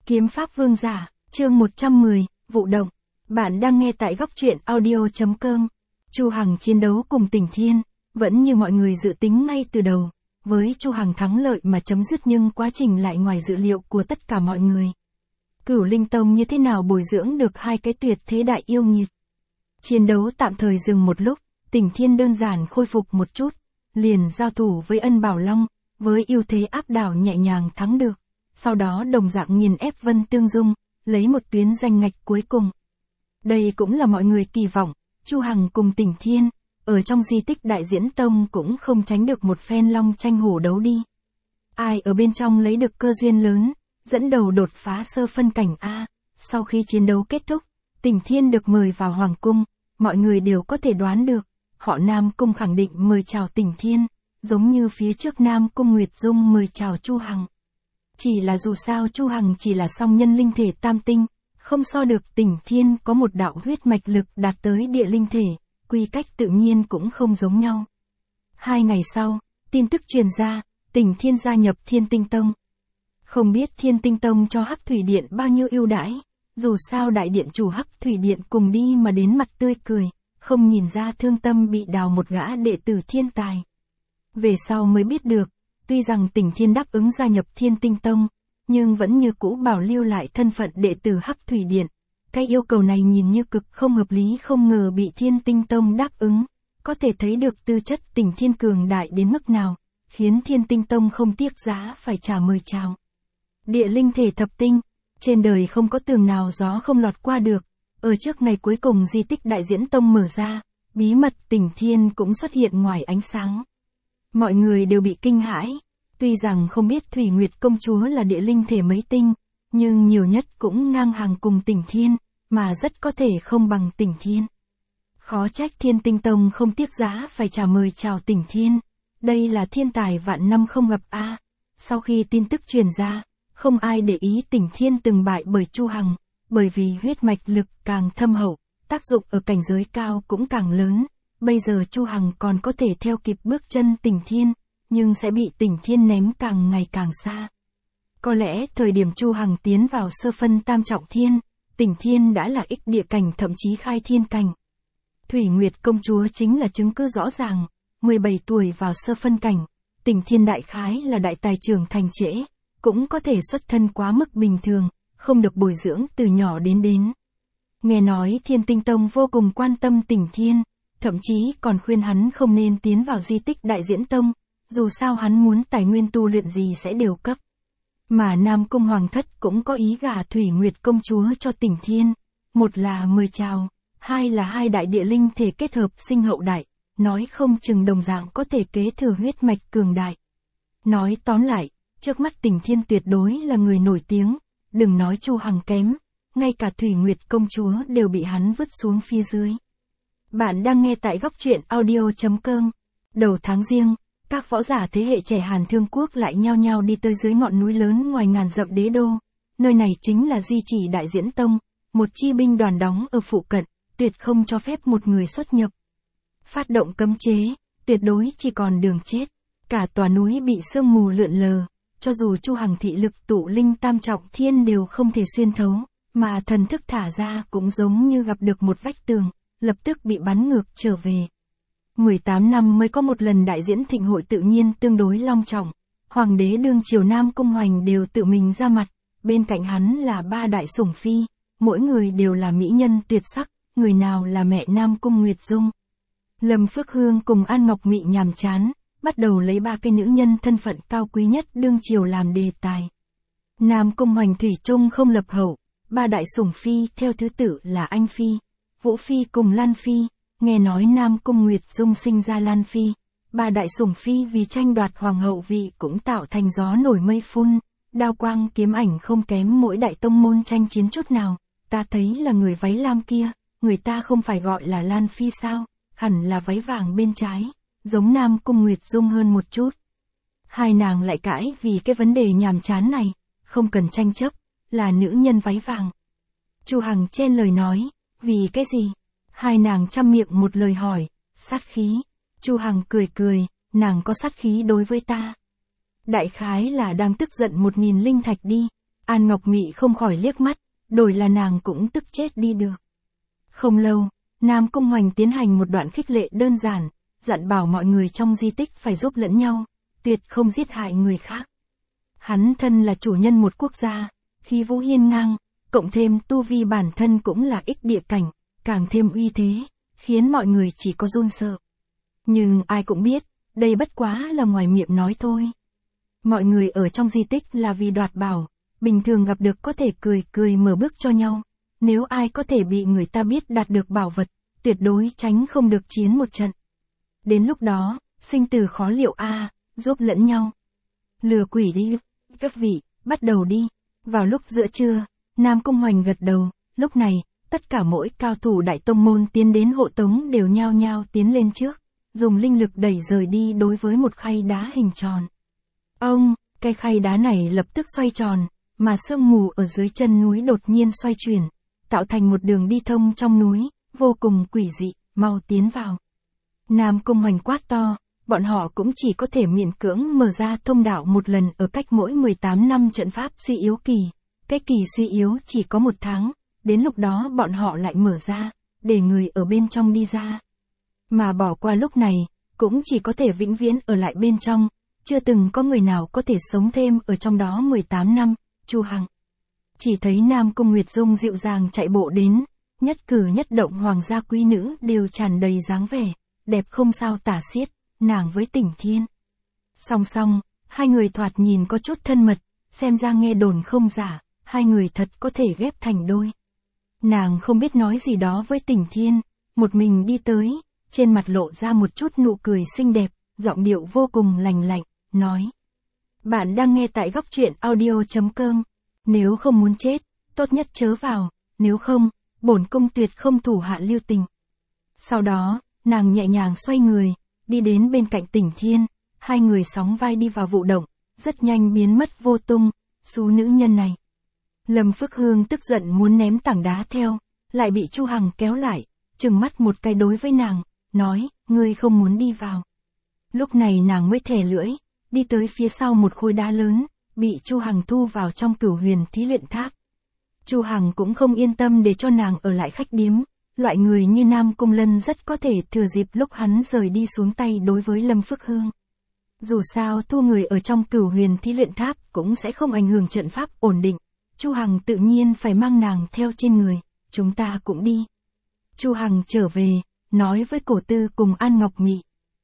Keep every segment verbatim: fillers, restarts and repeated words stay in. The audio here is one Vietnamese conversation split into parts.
Kiếm pháp vương giả, chương một trăm mười, vụ động. Bạn đang nghe tại góc truyện audio.com. Chu Hằng chiến đấu cùng Tỉnh Thiên, vẫn như mọi người dự tính ngay từ đầu, với Chu Hằng thắng lợi mà chấm dứt, nhưng quá trình lại ngoài dự liệu của tất cả mọi người. Cửu Linh Tông như thế nào bồi dưỡng được hai cái tuyệt thế đại yêu nghiệt. Chiến đấu tạm thời dừng một lúc, Tỉnh Thiên đơn giản khôi phục một chút, liền giao thủ với Ân Bảo Long, với ưu thế áp đảo nhẹ nhàng thắng được. Sau đó đồng dạng nghiền ép Vân Tương Dung, lấy một tuyến danh ngạch cuối cùng. Đây cũng là mọi người kỳ vọng, Chu Hằng cùng Tỉnh Thiên, ở trong di tích Đại Diễn Tông cũng không tránh được một phen long tranh hổ đấu đi. Ai ở bên trong lấy được cơ duyên lớn, dẫn đầu đột phá sơ phân cảnh A. Sau khi chiến đấu kết thúc, Tỉnh Thiên được mời vào Hoàng Cung, mọi người đều có thể đoán được, họ Nam Cung khẳng định mời chào Tỉnh Thiên, giống như phía trước Nam Cung Nguyệt Dung mời chào Chu Hằng. Chỉ là dù sao Chu Hằng chỉ là song nhân linh thể tam tinh, không so được Tỉnh Thiên có một đạo huyết mạch lực đạt tới địa linh thể, quy cách tự nhiên cũng không giống nhau. Hai ngày sau, tin tức truyền ra, Tỉnh Thiên gia nhập Thiên Tinh Tông. Không biết Thiên Tinh Tông cho Hắc Thủy Điện bao nhiêu ưu đãi, dù sao đại điện chủ Hắc Thủy Điện cùng đi mà đến mặt tươi cười, không nhìn ra thương tâm bị đào một gã đệ tử thiên tài. Về sau mới biết được, tuy rằng Tỉnh Thiên đáp ứng gia nhập Thiên Tinh Tông, nhưng vẫn như cũ bảo lưu lại thân phận đệ tử Hắc Thủy Điện. Cái yêu cầu này nhìn như cực không hợp lý, không ngờ bị Thiên Tinh Tông đáp ứng, có thể thấy được tư chất Tỉnh Thiên cường đại đến mức nào, khiến Thiên Tinh Tông không tiếc giá phải trả mời chào. Địa linh thể thập tinh, trên đời không có tường nào gió không lọt qua được. Ở trước ngày cuối cùng di tích Đại Diễn Tông mở ra, bí mật Tỉnh Thiên cũng xuất hiện ngoài ánh sáng. Mọi người đều bị kinh hãi, tuy rằng không biết Thủy Nguyệt công chúa là địa linh thể mấy tinh, nhưng nhiều nhất cũng ngang hàng cùng Tỉnh Thiên, mà rất có thể không bằng Tỉnh Thiên. Khó trách Thiên Tinh Tông không tiếc giá phải trả mời chào Tỉnh Thiên, đây là thiên tài vạn năm không gặp a. Sau khi tin tức truyền ra, không ai để ý Tỉnh Thiên từng bại bởi Chu Hằng, bởi vì huyết mạch lực càng thâm hậu, tác dụng ở cảnh giới cao cũng càng lớn. Bây giờ Chu Hằng còn có thể theo kịp bước chân Tỉnh Thiên, nhưng sẽ bị Tỉnh Thiên ném càng ngày càng xa. Có lẽ thời điểm Chu Hằng tiến vào sơ phân tam trọng thiên, Tỉnh Thiên đã là ích địa cảnh, thậm chí khai thiên cảnh. Thủy Nguyệt công chúa chính là chứng cứ rõ ràng, mười bảy tuổi vào sơ phân cảnh, Tỉnh Thiên đại khái là đại tài trưởng thành trễ, cũng có thể xuất thân quá mức bình thường, không được bồi dưỡng từ nhỏ đến đến. Nghe nói Thiên Tinh Tông vô cùng quan tâm Tỉnh Thiên, thậm chí còn khuyên hắn không nên tiến vào di tích Đại Diễn Tông, dù sao hắn muốn tài nguyên tu luyện gì sẽ đều cấp. Mà Nam Cung Hoàng Thất cũng có ý gả Thủy Nguyệt công chúa cho Tỉnh Thiên, một là mời chào, hai là hai đại địa linh thể kết hợp sinh hậu đại, nói không chừng đồng dạng có thể kế thừa huyết mạch cường đại. Nói tóm lại, trước mắt Tỉnh Thiên tuyệt đối là người nổi tiếng, đừng nói Chu Hằng kém, ngay cả Thủy Nguyệt công chúa đều bị hắn vứt xuống phía dưới. Bạn đang nghe tại góc truyện audio.com. Đầu tháng Giêng, các võ giả thế hệ trẻ Hàn Thương Quốc lại nhao nhao đi tới dưới ngọn núi lớn ngoài ngàn dặm Đế Đô. Nơi này chính là di chỉ Đại Diễn Tông, một chi binh đoàn đóng ở phụ cận, tuyệt không cho phép một người xuất nhập. Phát động cấm chế, tuyệt đối chỉ còn đường chết. Cả tòa núi bị sương mù lượn lờ, cho dù Chu Hằng thị lực tụ linh tam trọng thiên đều không thể xuyên thấu, mà thần thức thả ra cũng giống như gặp được một vách tường, lập tức bị bắn ngược trở về. mười tám năm mới có một lần đại diễn thịnh hội tự nhiên tương đối long trọng, Hoàng đế đương triều Nam Cung Hoành đều tự mình ra mặt, bên cạnh hắn là ba đại sủng phi, mỗi người đều là mỹ nhân tuyệt sắc, người nào là mẹ Nam Cung Nguyệt Dung. Lâm Phước Hương cùng An Ngọc Mị nhàm chán, bắt đầu lấy ba cái nữ nhân thân phận cao quý nhất đương triều làm đề tài. Nam Cung Hoành thủy chung không lập hậu, ba đại sủng phi theo thứ tự là Anh Phi, Vũ Phi cùng Lan Phi. Nghe nói Nam Cung Nguyệt Dung sinh ra Lan Phi, ba đại sủng phi vì tranh đoạt hoàng hậu vị cũng tạo thành gió nổi mây phun, đao quang kiếm ảnh không kém mỗi đại tông môn tranh chiến chút nào. Ta thấy là người váy lam kia, người ta không phải gọi là Lan Phi sao, hẳn là váy vàng bên trái, giống Nam Cung Nguyệt Dung hơn một chút. Hai nàng lại cãi vì cái vấn đề nhàm chán này, không cần tranh chấp, là nữ nhân váy vàng. Chu Hằng chen lời nói, vì cái gì? Hai nàng chăm miệng một lời hỏi, sát khí. Chu Hằng cười cười, nàng có sát khí đối với ta. Đại khái là đang tức giận một nghìn linh thạch đi. An Ngọc Mị không khỏi liếc mắt, đổi là nàng cũng tức chết đi được. Không lâu, Nam Cung Hoành tiến hành một đoạn khích lệ đơn giản, dặn bảo mọi người trong di tích phải giúp lẫn nhau, tuyệt không giết hại người khác. Hắn thân là chủ nhân một quốc gia, khí vũ hiên ngang, cộng thêm tu vi bản thân cũng là ích địa cảnh, càng thêm uy thế, khiến mọi người chỉ có run sợ. Nhưng ai cũng biết, đây bất quá là ngoài miệng nói thôi. Mọi người ở trong di tích là vì đoạt bảo, bình thường gặp được có thể cười cười mở bước cho nhau. Nếu ai có thể bị người ta biết đạt được bảo vật, tuyệt đối tránh không được chiến một trận. Đến lúc đó, sinh tử khó liệu a, à, giúp lẫn nhau. Lừa quỷ đi, các vị, bắt đầu đi. Vào lúc giữa trưa, Nam Cung Hoành gật đầu, lúc này, tất cả mỗi cao thủ đại tông môn tiến đến hộ tống đều nhao nhao tiến lên trước, dùng linh lực đẩy rời đi đối với một khay đá hình tròn. Ông, cái khay đá này lập tức xoay tròn, mà sương mù ở dưới chân núi đột nhiên xoay chuyển, tạo thành một đường đi thông trong núi, vô cùng quỷ dị, mau tiến vào. Nam Cung Hoành quát to, bọn họ cũng chỉ có thể miễn cưỡng mở ra thông đạo một lần ở cách mỗi mười tám năm trận pháp suy yếu kỳ. Cái kỳ suy yếu chỉ có một tháng, đến lúc đó bọn họ lại mở ra, để người ở bên trong đi ra. Mà bỏ qua lúc này, cũng chỉ có thể vĩnh viễn ở lại bên trong, chưa từng có người nào có thể sống thêm ở trong đó mười tám năm, Chu Hằng. Chỉ thấy Nam Cung Nguyệt Dung dịu dàng chạy bộ đến, nhất cử nhất động hoàng gia quý nữ đều tràn đầy dáng vẻ, đẹp không sao tả xiết, nàng với Tỉnh Thiên. Song song, hai người thoạt nhìn có chút thân mật, xem ra nghe đồn không giả, hai người thật có thể ghép thành đôi. Nàng không biết nói gì đó với Tỉnh Thiên, một mình đi tới, trên mặt lộ ra một chút nụ cười xinh đẹp, giọng điệu vô cùng lành lạnh, nói. Bạn đang nghe tại góc truyện audio chấm com. Nếu không muốn chết, tốt nhất chớ vào, nếu không, bổn cung tuyệt không thủ hạ lưu tình. Sau đó, nàng nhẹ nhàng xoay người, đi đến bên cạnh Tỉnh Thiên, hai người sóng vai đi vào vụ động, rất nhanh biến mất vô tung, xú nữ nhân này. Lâm Phước Hương tức giận muốn ném tảng đá theo, lại bị Chu Hằng kéo lại, trừng mắt một cái đối với nàng, nói, ngươi không muốn đi vào. Lúc này nàng mới thè lưỡi, đi tới phía sau một khối đá lớn, bị Chu Hằng thu vào trong Cửu Huyền Thí Luyện Tháp. Chu Hằng cũng không yên tâm để cho nàng ở lại khách điếm, loại người như Nam Cung Lân rất có thể thừa dịp lúc hắn rời đi xuống tay đối với Lâm Phước Hương. Dù sao thu người ở trong Cửu Huyền Thí Luyện Tháp cũng sẽ không ảnh hưởng trận pháp ổn định, Chu Hằng tự nhiên phải mang nàng theo trên người, chúng ta cũng đi. Chu Hằng trở về, nói với Cổ Tư cùng An Ngọc Mị.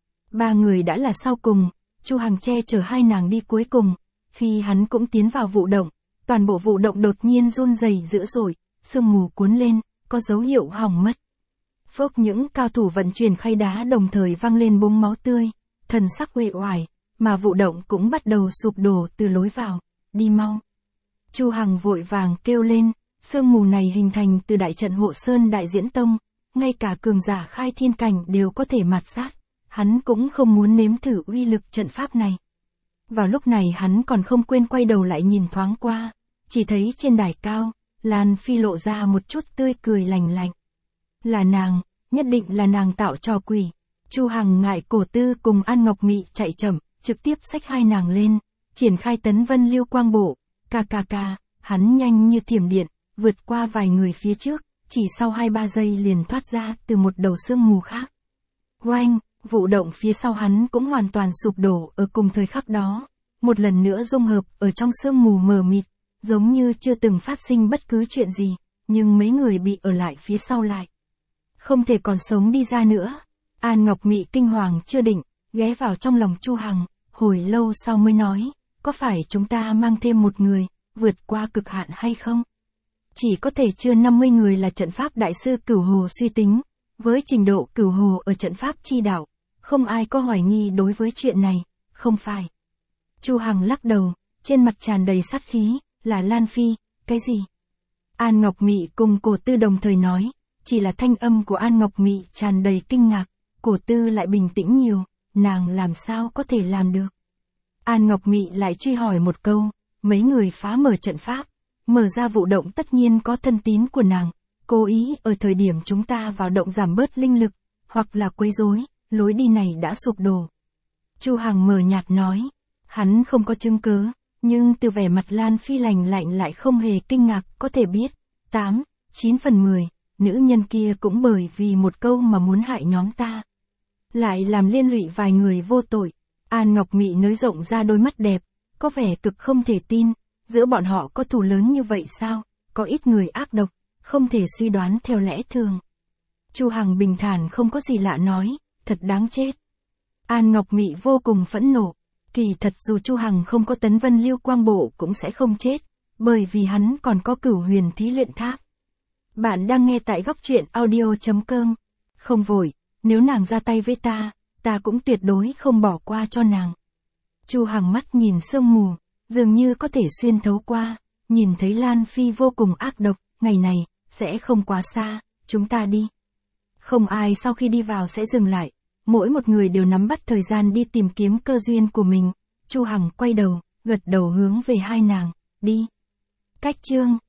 Ba người đã là sau cùng, Chu Hằng che chở hai nàng đi cuối cùng, khi hắn cũng tiến vào vụ động, toàn bộ vụ động đột nhiên run rẩy dữ dội, sương mù cuốn lên, có dấu hiệu hỏng mất. Phốc những cao thủ vận chuyển khay đá đồng thời vang lên búng máu tươi, thần sắc uể oải, mà vụ động cũng bắt đầu sụp đổ từ lối vào, đi mau. Chu Hằng vội vàng kêu lên, sương mù này hình thành từ đại trận Hộ Sơn Đại Diễn Tông, ngay cả cường giả khai thiên cảnh đều có thể mạt sát, hắn cũng không muốn nếm thử uy lực trận pháp này. Vào lúc này hắn còn không quên quay đầu lại nhìn thoáng qua, chỉ thấy trên đài cao, Lan Phi lộ ra một chút tươi cười lành lạnh. Là nàng, nhất định là nàng tạo trò quỷ. Chu Hằng ngại Cổ Tư cùng An Ngọc Mị chạy chậm, trực tiếp xách hai nàng lên, triển khai Tấn Vân Lưu Quang Bộ, ca ca ca, hắn nhanh như thiểm điện, vượt qua vài người phía trước, chỉ sau hai ba giây liền thoát ra từ một đầu sương mù khác. Oanh, vụ động phía sau hắn cũng hoàn toàn sụp đổ ở cùng thời khắc đó, một lần nữa dung hợp ở trong sương mù mờ mịt, giống như chưa từng phát sinh bất cứ chuyện gì, nhưng mấy người bị ở lại phía sau lại. Không thể còn sống đi ra nữa. An Ngọc Mị kinh hoàng chưa định, ghé vào trong lòng Chu Hằng, hồi lâu sau mới nói, có phải chúng ta mang thêm một người, vượt qua cực hạn hay không? Chỉ có thể chưa năm mươi người là trận pháp đại sư Cửu Hồ suy tính, với trình độ Cửu Hồ ở trận pháp chi đạo, không ai có hoài nghi đối với chuyện này, không phải. Chu Hằng lắc đầu, trên mặt tràn đầy sát khí, là Lan Phi, cái gì? An Ngọc Mị cùng Cổ Tư đồng thời nói, chỉ là thanh âm của An Ngọc Mị tràn đầy kinh ngạc, Cổ Tư lại bình tĩnh nhiều, nàng làm sao có thể làm được? An Ngọc Mị lại truy hỏi một câu, mấy người phá mở trận pháp, mở ra vụ động tất nhiên có thân tín của nàng, cố ý ở thời điểm chúng ta vào động giảm bớt linh lực, hoặc là quấy rối, lối đi này đã sụp đổ. Chu Hằng mờ nhạt nói, hắn không có chứng cứ, Nhưng từ vẻ mặt Lan Phi lành lạnh lại không hề kinh ngạc, có thể biết, tám, chín phần mười, nữ nhân kia cũng bởi vì một câu mà muốn hại nhóm ta. Lại làm liên lụy vài người vô tội. An Ngọc Mị nới rộng ra đôi mắt đẹp, có vẻ cực không thể tin, giữa bọn họ có thù lớn như vậy sao, có ít người ác độc, không thể suy đoán theo lẽ thường. Chu Hằng bình thản không có gì lạ nói, thật đáng chết. An Ngọc Mị vô cùng phẫn nộ, kỳ thật dù Chu Hằng không có tấn vân lưu quang bộ cũng sẽ không chết, bởi vì hắn còn có cửu huyền thí luyện tháp. Bạn đang nghe tại góc truyện audio chấm com. Không vội, nếu nàng ra tay với ta, ta cũng tuyệt đối không bỏ qua cho nàng. Chu Hằng mắt nhìn sương mù, dường như có thể xuyên thấu qua, nhìn thấy Lan Phi vô cùng ác độc, ngày này, sẽ không quá xa, chúng ta đi. Không ai sau khi đi vào sẽ dừng lại, mỗi một người đều nắm bắt thời gian đi tìm kiếm cơ duyên của mình. Chu Hằng quay đầu, gật đầu hướng về hai nàng, đi. Cách chương